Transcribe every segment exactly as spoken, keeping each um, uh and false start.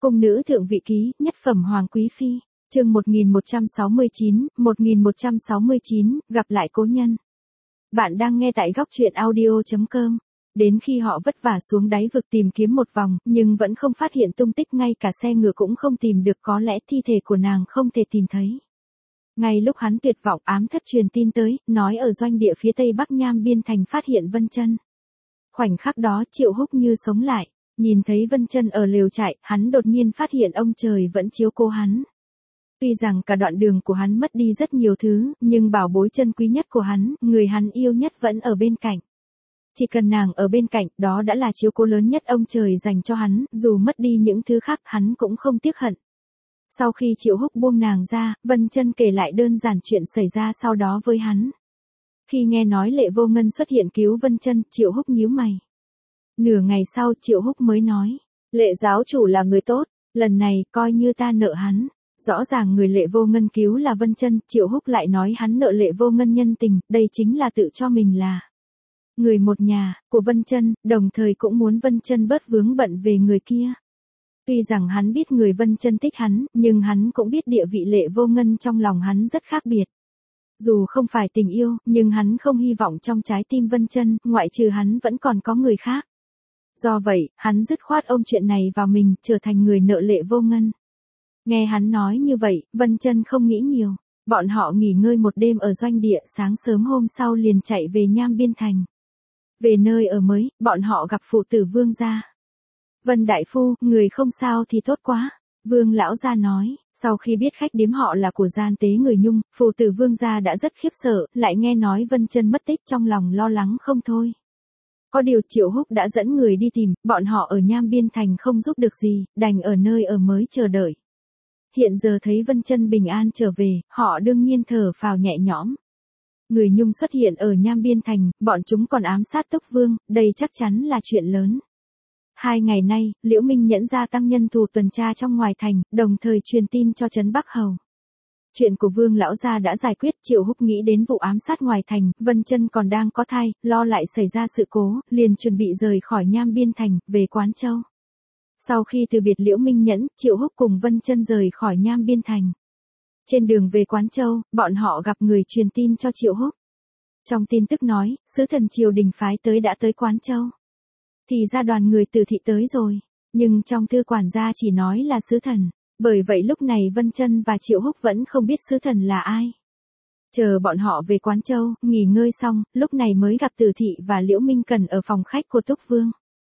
Cung nữ thượng vị ký, nhất phẩm hoàng quý phi, chương một nghìn một trăm sáu mươi chín, một nghìn một trăm sáu mươi chín, gặp lại cố nhân. Bạn đang nghe tại góc truyện audio chấm com. Đến khi họ vất vả xuống đáy vực tìm kiếm một vòng, nhưng vẫn không phát hiện tung tích, ngay cả xe ngựa cũng không tìm được, có lẽ thi thể của nàng không thể tìm thấy. Ngay lúc hắn tuyệt vọng, ám thất truyền tin tới, nói ở doanh địa phía tây bắc Nham Biên Thành phát hiện Vân Chân. Khoảnh khắc đó Triệu Húc như sống lại, nhìn thấy Vân Chân ở lều trại, hắn đột nhiên phát hiện ông trời vẫn chiếu cố hắn. Tuy rằng cả đoạn đường của hắn mất đi rất nhiều thứ, nhưng bảo bối chân quý nhất của hắn, người hắn yêu nhất vẫn ở bên cạnh. Chỉ cần nàng ở bên cạnh, đó đã là chiếu cố lớn nhất ông trời dành cho hắn, dù mất đi những thứ khác hắn cũng không tiếc hận. Sau khi Triệu Húc buông nàng ra, Vân Chân kể lại đơn giản chuyện xảy ra sau đó với hắn. Khi nghe nói Lệ Vô Ngân xuất hiện cứu Vân Chân, Triệu Húc nhíu mày. Nửa ngày sau Triệu Húc mới nói, Lệ giáo chủ là người tốt, lần này coi như ta nợ hắn. Rõ ràng người Lệ Vô Ngân cứu là Vân Chân, Triệu Húc lại nói hắn nợ Lệ Vô Ngân nhân tình, đây chính là tự cho mình là người một nhà của Vân Chân, đồng thời cũng muốn Vân Chân bớt vướng bận về người kia. Tuy rằng hắn biết người Vân Chân thích hắn, nhưng hắn cũng biết địa vị Lệ Vô Ngân trong lòng hắn rất khác biệt. Dù không phải tình yêu, nhưng hắn không hy vọng trong trái tim Vân Chân, ngoại trừ hắn vẫn còn có người khác. Do vậy, hắn dứt khoát ôm chuyện này vào mình, trở thành người nợ Lệ Vô Ngân. Nghe hắn nói như vậy, Vân Chân không nghĩ nhiều. Bọn họ nghỉ ngơi một đêm ở doanh địa, sáng sớm hôm sau liền chạy về Nham Biên Thành. Về nơi ở mới, bọn họ gặp phụ tử Vương gia. Vân đại phu, người không sao thì tốt quá. Vương lão gia nói, sau khi biết khách điếm họ là của gian tế người Nhung, phụ tử Vương gia đã rất khiếp sợ, lại nghe nói Vân Chân mất tích, trong lòng lo lắng không thôi. Có điều Triệu Húc đã dẫn người đi tìm, bọn họ ở Nham Biên Thành không giúp được gì, đành ở nơi ở mới chờ đợi. Hiện giờ thấy Vân Chân bình an trở về, họ đương nhiên thở phào nhẹ nhõm. Người Nhung xuất hiện ở Nham Biên Thành, bọn chúng còn ám sát Túc Vương, đây chắc chắn là chuyện lớn. Hai ngày nay, Liễu Minh Nhẫn gia tăng nhân thủ tuần tra trong ngoài thành, đồng thời truyền tin cho trấn Bắc Hầu. Chuyện của Vương lão gia đã giải quyết, Triệu Húc nghĩ đến vụ ám sát ngoài thành, Vân Chân còn đang có thai, lo lại xảy ra sự cố, liền chuẩn bị rời khỏi Nham Biên Thành, về Quán Châu. Sau khi từ biệt Liễu Minh Nhẫn, Triệu Húc cùng Vân Chân rời khỏi Nham Biên Thành. Trên đường về Quán Châu, bọn họ gặp người truyền tin cho Triệu Húc. Trong tin tức nói, sứ thần triều đình phái tới đã tới Quán Châu. Thì ra đoàn người từ thị tới rồi, nhưng trong thư quản gia chỉ nói là sứ thần, bởi vậy lúc này Vân Chân và Triệu Húc vẫn không biết sứ thần là ai. Chờ bọn họ về Quán Châu, nghỉ ngơi xong, lúc này mới gặp Từ Thị và Liễu Minh Cần ở phòng khách của Túc Vương.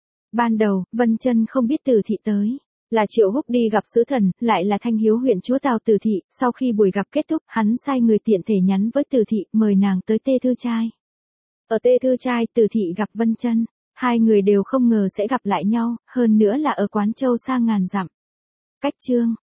Ban đầu, Vân Chân không biết Từ Thị tới là Triệu Húc đi gặp sứ thần, lại là Thanh Hiếu huyện chúa Tào Từ Thị. Sau khi buổi gặp kết thúc, hắn sai người tiện thể nhắn với Từ Thị, mời nàng tới Tê Thư Trai. Ở Tê Thư Trai, Từ Thị gặp Vân Chân, hai người đều không ngờ sẽ gặp lại nhau, hơn nữa là ở Quán Châu xa ngàn dặm. Cách chương